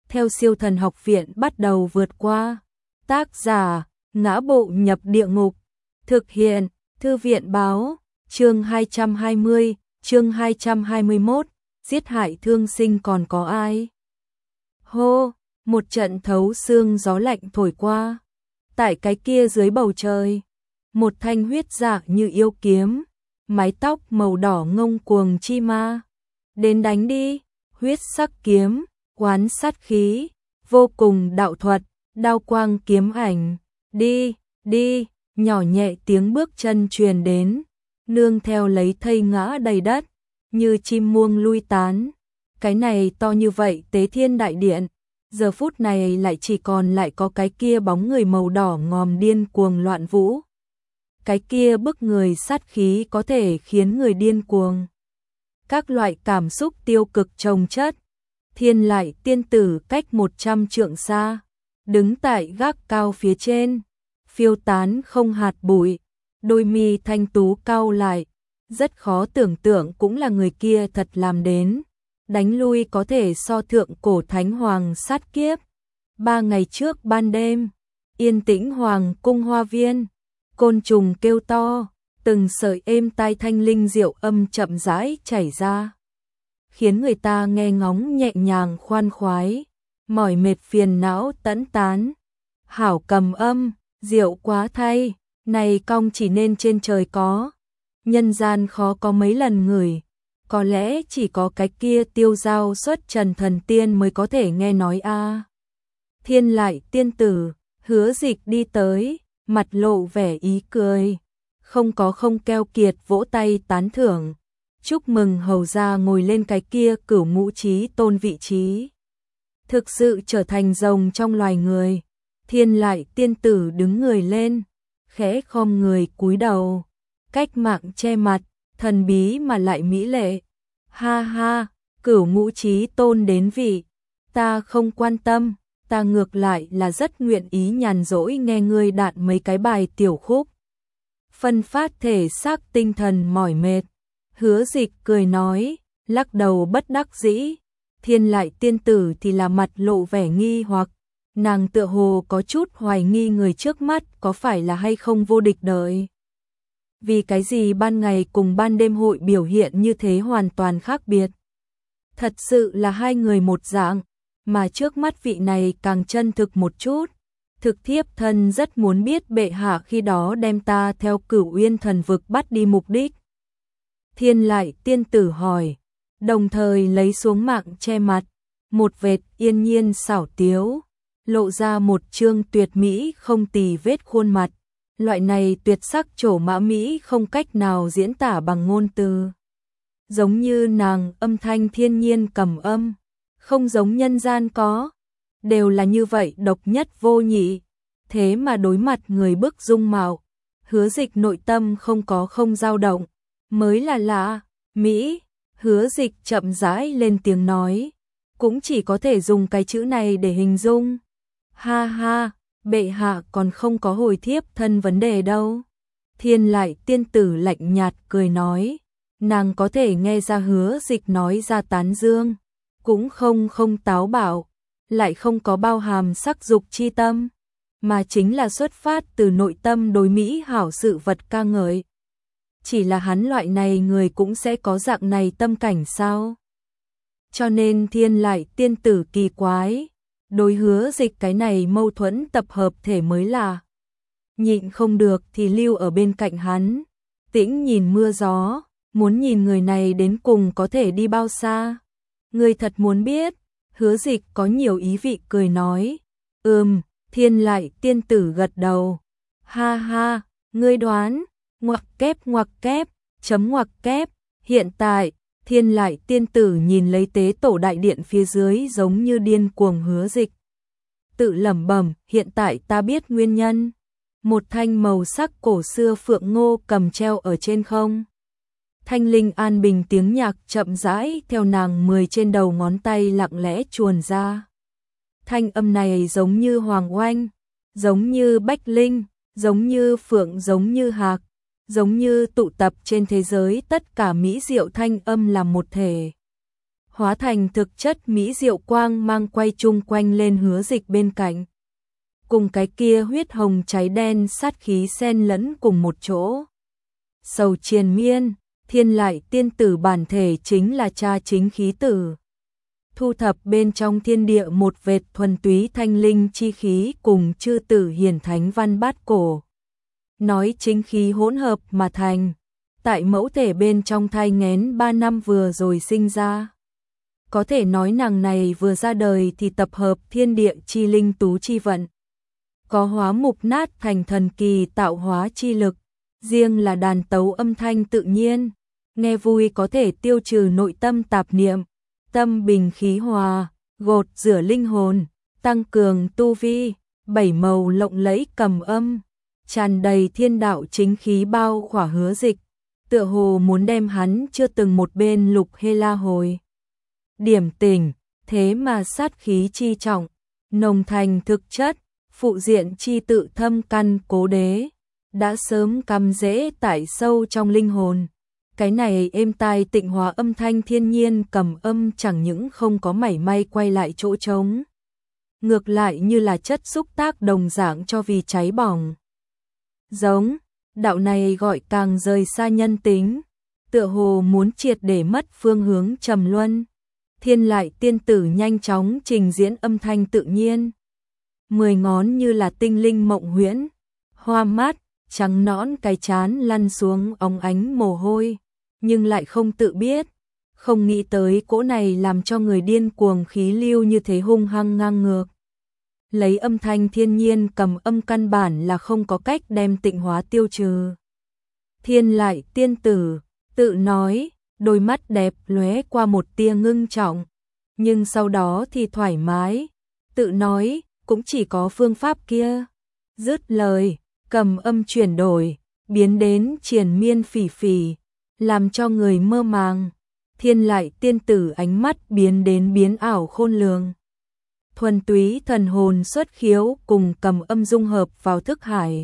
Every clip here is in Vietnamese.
theo Siêu Thần Học Viện bắt đầu vượt qua. Tác giả: Ngã Bộ Nhập Địa Ngục. Thực hiện: Thư viện báo. Chương 220, chương 221, giết hại thương sinh còn có ai? Hô, một trận thấu xương gió lạnh thổi qua. Tại cái kia dưới bầu trời, một thanh huyết dạ như yêu kiếm, mái tóc màu đỏ ngông cuồng chi ma. Đến đánh đi, huyết sắc kiếm, quán sát khí, vô cùng đạo thuật, đao quang kiếm ảnh. Đi, đi, nhỏ nhẹ tiếng bước chân truyền đến, nương theo lấy thây ngã đầy đất, như chim muông lui tán. Cái này to như vậy Tế Thiên Đại Điện, giờ phút này lại chỉ còn lại có cái kia bóng người màu đỏ ngòm điên cuồng loạn vũ. Cái kia bức người sát khí có thể khiến người điên cuồng. Các loại cảm xúc tiêu cực chồng chất. Thiên Lại tiên tử cách 100 trượng xa, đứng tại gác cao phía trên, phiêu tán không hạt bụi, đôi mi thanh tú cau lại, rất khó tưởng tượng cũng là người kia thật làm đến. Đánh lui có thể so thượng cổ thánh hoàng sát kiếp. 3 ngày trước ban đêm, yên tĩnh hoàng cung hoa viên, côn trùng kêu to, từng sợi êm tai thanh linh diệu âm chậm rãi chảy ra, khiến người ta nghe ngóng nhẹ nhàng khoan khoái, mỏi mệt phiền não tẫn tán. Hảo cầm âm, diệu quá thay, này cong chỉ nên trên trời có, nhân gian khó có mấy lần ngửi. Có lẽ chỉ có cái kia tiêu giao xuất trần thần tiên mới có thể nghe nói a. Thiên Lại tiên tử, Hứa Dịch đi tới, mặt lộ vẻ ý cười, không keo kiệt vỗ tay tán thưởng, chúc mừng hầu gia ngồi lên cái kia cửu ngũ chí tôn vị trí, thực sự trở thành rồng trong loài người. Thiên Lại tiên tử đứng người lên, khẽ khom người cúi đầu, cách mạng che mặt, thần bí mà lại mỹ lệ. Ha ha, cửu ngũ chí tôn đến vị, ta không quan tâm, ta ngược lại là rất nguyện ý nhàn rỗi nghe ngươi đạn mấy cái bài tiểu khúc, phân phát thể xác tinh thần mỏi mệt. Hứa Dịch cười nói, lắc đầu bất đắc dĩ. Thiên Lại tiên tử thì là mặt lộ vẻ nghi hoặc, nàng tựa hồ có chút hoài nghi người trước mắt có phải là hay không vô địch đời. Vì cái gì ban ngày cùng ban đêm hội biểu hiện như thế hoàn toàn khác biệt. Thật sự là hai người một dạng, mà trước mắt vị này càng chân thực một chút. Thực thiếp thân rất muốn biết bệ hạ khi đó đem ta theo Cửu Uyên thần vực bắt đi mục đích. Thiên Lại tiên tử hỏi, đồng thời lấy xuống mạng che mặt, một vệt yên nhiên xảo tiếu, lộ ra một trương tuyệt mỹ không tì vết khuôn mặt. Loại này tuyệt sắc trổ mã mỹ không cách nào diễn tả bằng ngôn từ. Giống như nàng âm thanh thiên nhiên cầm âm, không giống nhân gian có, đều là như vậy độc nhất vô nhị. Thế mà đối mặt người bức dung mạo, Hứa Dịch nội tâm không dao động, mới là lạ. Mỹ, Hứa Dịch chậm rãi lên tiếng nói, cũng chỉ có thể dùng cái chữ này để hình dung. Ha ha, bệ hạ còn không có hồi thiếp thân vấn đề đâu. Thiên Lại tiên tử lạnh nhạt cười nói, nàng có thể nghe ra Hứa Dịch nói ra tán dương, cũng không táo bạo, lại không có bao hàm sắc dục chi tâm, mà chính là xuất phát từ nội tâm đối mỹ hảo sự vật ca ngợi. Chỉ là hắn loại này người cũng sẽ có dạng này tâm cảnh sao? Cho nên Thiên Lại tiên tử kỳ quái, đối Hứa Dịch cái này mâu thuẫn tập hợp thể mới là. Nhịn không được thì lưu ở bên cạnh hắn, tĩnh nhìn mưa gió, muốn nhìn người này đến cùng có thể đi bao xa. Người thật muốn biết. Hứa Dịch có nhiều ý vị cười nói, Thiên Lại tiên tử gật đầu. Ha ha, ngươi đoán, ngoặc kép, chấm ngoặc kép. Hiện tại, Thiên Lại tiên tử nhìn lấy tế tổ đại điện phía dưới giống như điên cuồng Hứa Dịch. Tự lẩm bẩm, hiện tại ta biết nguyên nhân. Một thanh màu sắc cổ xưa phượng ngô cầm treo ở trên không. Thanh linh an bình tiếng nhạc chậm rãi theo nàng 10 trên đầu ngón tay lặng lẽ chuồn ra. Thanh âm này giống như hoàng oanh, giống như bách linh, giống như phượng, giống như hạc, giống như tụ tập trên thế giới tất cả mỹ diệu thanh âm làm một thể. hóa thành thực chất mỹ diệu quang mang quay chung quanh lên Hứa Dịch bên cạnh. Cùng cái kia huyết hồng cháy đen sát khí xen lẫn cùng một chỗ. Sầu triền miên, Thiên Lại tiên tử bản thể chính là cha chính khí tử. Thu thập bên trong thiên địa một vệt thuần túy thanh linh chi khí cùng chư tử hiển thánh văn bát cổ. Nói chính khí hỗn hợp mà thành, tại mẫu thể bên trong thai nghén 3 năm vừa rồi sinh ra. Có thể nói nàng này vừa ra đời thì tập hợp thiên địa chi linh tú chi vận. Có hóa mục nát thành thần kỳ tạo hóa chi lực, riêng là đàn tấu âm thanh tự nhiên, nghe vui có thể tiêu trừ nội tâm tạp niệm, tâm bình khí hòa, gột rửa linh hồn, tăng cường tu vi, 7 màu lộng lẫy cầm âm, tràn đầy thiên đạo chính khí bao khỏa Hứa Dịch, tựa hồ muốn đem hắn chưa từng một bên lục hê la hồi. Điểm tỉnh, thế mà sát khí chi trọng, nồng thành thực chất, phụ diện chi tự thâm căn cố đế, đã sớm cắm rễ tại sâu trong linh hồn. Cái này êm tai tịnh hóa âm thanh thiên nhiên cầm âm chẳng những không có mảy may quay lại chỗ trống. Ngược lại như là chất xúc tác đồng dạng cho vì cháy bỏng. Giống, đạo này gọi càng rời xa nhân tính, tựa hồ muốn triệt để mất phương hướng trầm luân. Thiên Lại tiên tử nhanh chóng trình diễn âm thanh tự nhiên. 10 ngón như là tinh linh mộng huyễn, hoa mát, trắng nõn cái trán lăn xuống óng ánh mồ hôi, nhưng lại không tự biết, không nghĩ tới cỗ này làm cho người điên cuồng khí lưu như thế hung hăng ngang ngược. Lấy âm thanh thiên nhiên cầm âm căn bản là không có cách đem tịnh hóa tiêu trừ. Thiên Lại tiên tử, tự nói, đôi mắt đẹp lóe qua một tia ngưng trọng, nhưng sau đó thì thoải mái, tự nói, cũng chỉ có phương pháp kia. Dứt lời, cầm âm chuyển đổi, biến đến triền miên phỉ phỉ, làm cho người mơ màng. Thiên Lại tiên tử ánh mắt biến đến biến ảo khôn lường. Thuần túy thần hồn xuất khiếu cùng cầm âm dung hợp vào thức hải.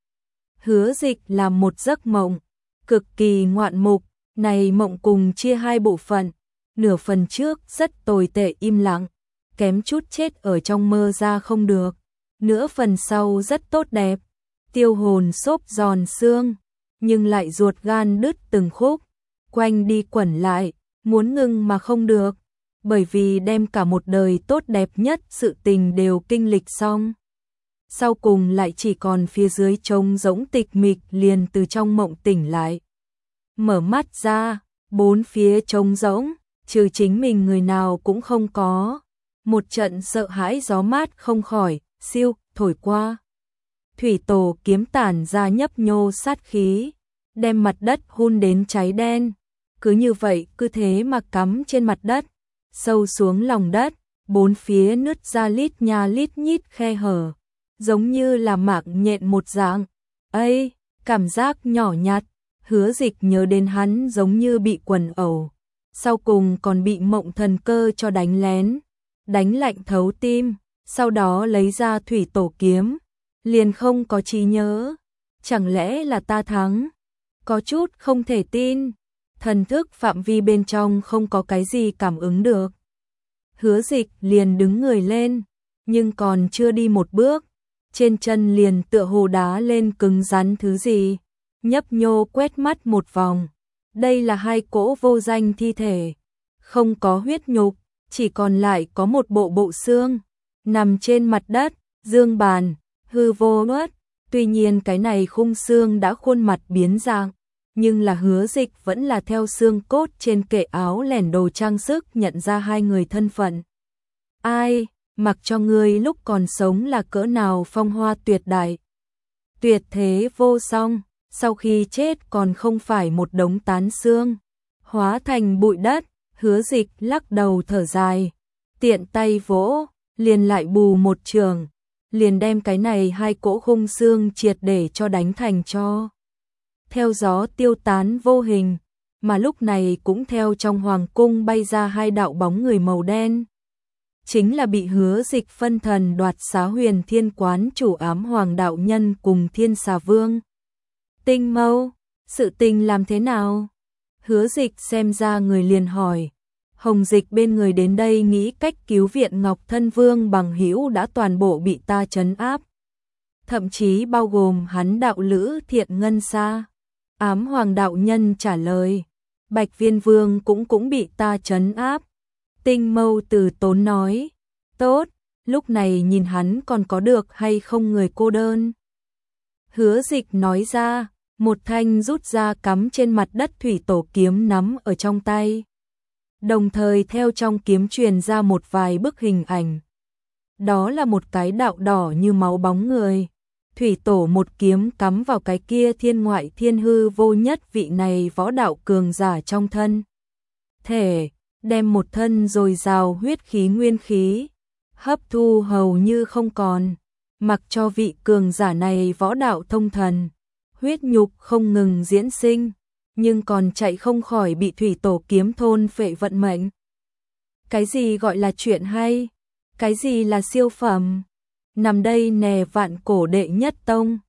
Hứa Dịch là một giấc mộng, cực kỳ ngoạn mục, này mộng cùng chia hai bộ phận, nửa phần trước rất tồi tệ im lặng, kém chút chết ở trong mơ ra không được, nửa phần sau rất tốt đẹp, tiêu hồn xốp giòn xương, nhưng lại ruột gan đứt từng khúc, quanh đi quẩn lại, muốn ngừng mà không được, bởi vì đem cả một đời tốt đẹp nhất sự tình đều kinh lịch xong. Sau cùng lại chỉ còn phía dưới trống rỗng tịch mịch liền từ trong mộng tỉnh lại. Mở mắt ra, bốn phía trống rỗng, trừ chính mình người nào cũng không có. Một trận sợ hãi gió mát không khỏi, siêu, thổi qua. Thủy tổ kiếm tản ra nhấp nhô sát khí, đem mặt đất hun đến cháy đen. Cứ như vậy, cứ thế mà cắm trên mặt đất, sâu xuống lòng đất, bốn phía nứt ra lít nha lít nhít khe hở, giống như là mạng nhện một dạng. Ây, cảm giác nhỏ nhặt, Hứa Dịch nhớ đến hắn giống như bị quần ẩu, sau cùng còn bị mộng thần cơ cho đánh lén, đánh lạnh thấu tim, sau đó lấy ra thủy tổ kiếm, liền không có trí nhớ, chẳng lẽ là ta thắng? Có chút không thể tin, thần thức phạm vi bên trong không có cái gì cảm ứng được. Hứa Dịch liền đứng người lên, nhưng còn chưa đi một bước, trên chân liền tựa hồ đá lên cứng rắn thứ gì, nhấp nhô quét mắt một vòng. Đây là hai cỗ vô danh thi thể, không có huyết nhục, chỉ còn lại có một bộ xương, nằm trên mặt đất, dương bàn, hư vô uất. Tuy nhiên cái này khung xương đã khuôn mặt biến dạng, nhưng là Hứa Dịch vẫn là theo xương cốt trên kệ áo lẻn đồ trang sức nhận ra hai người thân phận. Ai, mặc cho ngươi lúc còn sống là cỡ nào phong hoa tuyệt đại, tuyệt thế vô song, sau khi chết còn không phải một đống tán xương, hóa thành bụi đất. Hứa Dịch lắc đầu thở dài, tiện tay vỗ, liền lại bù một trường, liền đem cái này hai cỗ khung xương triệt để cho đánh thành tro. Theo gió tiêu tán vô hình, mà lúc này cũng theo trong hoàng cung bay ra hai đạo bóng người màu đen. Chính là bị Hứa Dịch phân thần đoạt xá Huyền Thiên quán chủ ám hoàng đạo nhân cùng Thiên Xà Vương. Tinh Mâu, sự tình làm thế nào? Hứa Dịch xem ra người liền hỏi Hồng Dịch bên người đến đây nghĩ cách cứu viện Ngọc Thân Vương bằng hữu đã toàn bộ bị ta trấn áp. Thậm chí bao gồm hắn đạo lữ Thiện Ngân Sa. Ám Hoàng đạo nhân trả lời, Bạch Viên Vương cũng bị ta trấn áp. Tinh Mâu Từ Tốn nói, tốt, lúc này nhìn hắn còn có được hay không người cô đơn. Hứa Dịch nói ra, một thanh rút ra cắm trên mặt đất thủy tổ kiếm nắm ở trong tay. Đồng thời theo trong kiếm truyền ra một vài bức hình ảnh. Đó là một cái đạo đỏ như máu bóng người. Thủy tổ một kiếm cắm vào cái kia thiên ngoại thiên hư vô nhất vị này võ đạo cường giả trong thân thể, đem một thân dồi dào huyết khí nguyên khí, hấp thu hầu như không còn, mặc cho vị cường giả này võ đạo thông thần, huyết nhục không ngừng diễn sinh, nhưng còn chạy không khỏi bị thủy tổ kiếm thôn phệ vận mệnh. Cái gì gọi là chuyện hay? Cái gì là siêu phẩm? Nằm đây nè Vạn Cổ đệ nhất tông,